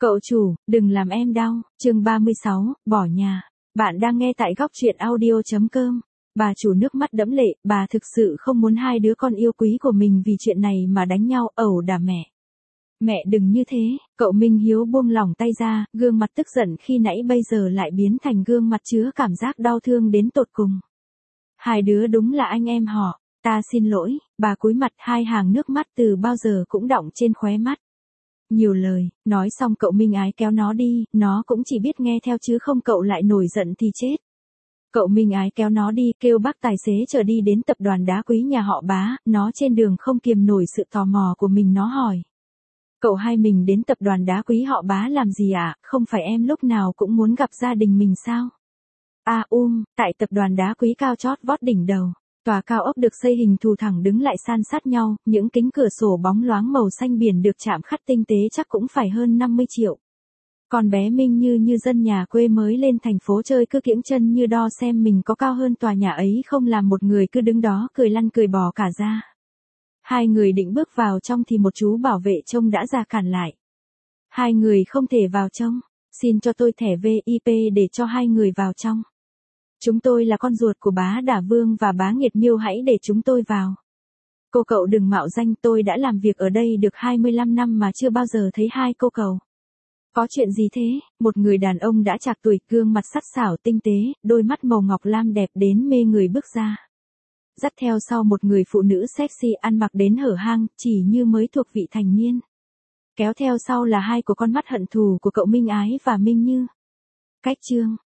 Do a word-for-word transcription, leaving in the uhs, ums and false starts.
Cậu chủ, đừng làm em đau, chương ba mươi sáu, bỏ nhà. Bạn đang nghe tại góc truyện audio.com. Bà chủ nước mắt đẫm lệ, bà thực sự không muốn hai đứa con yêu quý của mình vì chuyện này mà đánh nhau, ẩu đả mẹ. Mẹ đừng như thế, cậu Minh Hiếu buông lỏng tay ra, gương mặt tức giận khi nãy bây giờ lại biến thành gương mặt chứa cảm giác đau thương đến tột cùng. Hai đứa đúng là anh em họ, ta xin lỗi, bà cúi mặt, hai hàng nước mắt từ bao giờ cũng đọng trên khóe mắt. Nhiều lời, nói xong cậu Minh Ái kéo nó đi, nó cũng chỉ biết nghe theo chứ không cậu lại nổi giận thì chết. Cậu Minh Ái kéo nó đi, kêu bác tài xế chở đi đến tập đoàn đá quý nhà họ Bá, nó trên đường không kiềm nổi sự tò mò của mình, nó hỏi. Cậu hai mình đến tập đoàn đá quý họ Bá làm gì ạ, à? Không phải em lúc nào cũng muốn gặp gia đình mình sao? À um, tại tập đoàn đá quý cao chót vót đỉnh đầu. Tòa cao ốc được xây hình thù thẳng đứng lại san sát nhau, những kính cửa sổ bóng loáng màu xanh biển được chạm khắc tinh tế chắc cũng phải hơn năm mươi triệu. Còn bé Minh Như như dân nhà quê mới lên thành phố chơi cứ kiễng chân như đo xem mình có cao hơn tòa nhà ấy không, làm một người cứ đứng đó cười lăn cười bò cả ra. Hai người định bước vào trong thì một chú bảo vệ trông đã ra cản lại. Hai người không thể vào trong, xin cho tôi thẻ vê i pê để cho hai người vào trong. Chúng tôi là con ruột của Bá Đả Vương và Bá Nghiệt Miêu, hãy để chúng tôi vào. Cô cậu đừng mạo danh, tôi đã làm việc ở đây được hai mươi lăm năm mà chưa bao giờ thấy hai cô cậu. Có chuyện gì thế? Một người đàn ông đã trạc tuổi, gương mặt sắc sảo tinh tế, đôi mắt màu ngọc lam đẹp đến mê người bước ra. Dắt theo sau một người phụ nữ sexy ăn mặc đến hở hang, chỉ như mới thuộc vị thành niên. Kéo theo sau là hai của con mắt hận thù của cậu Minh Ái và Minh Như. Cách chương,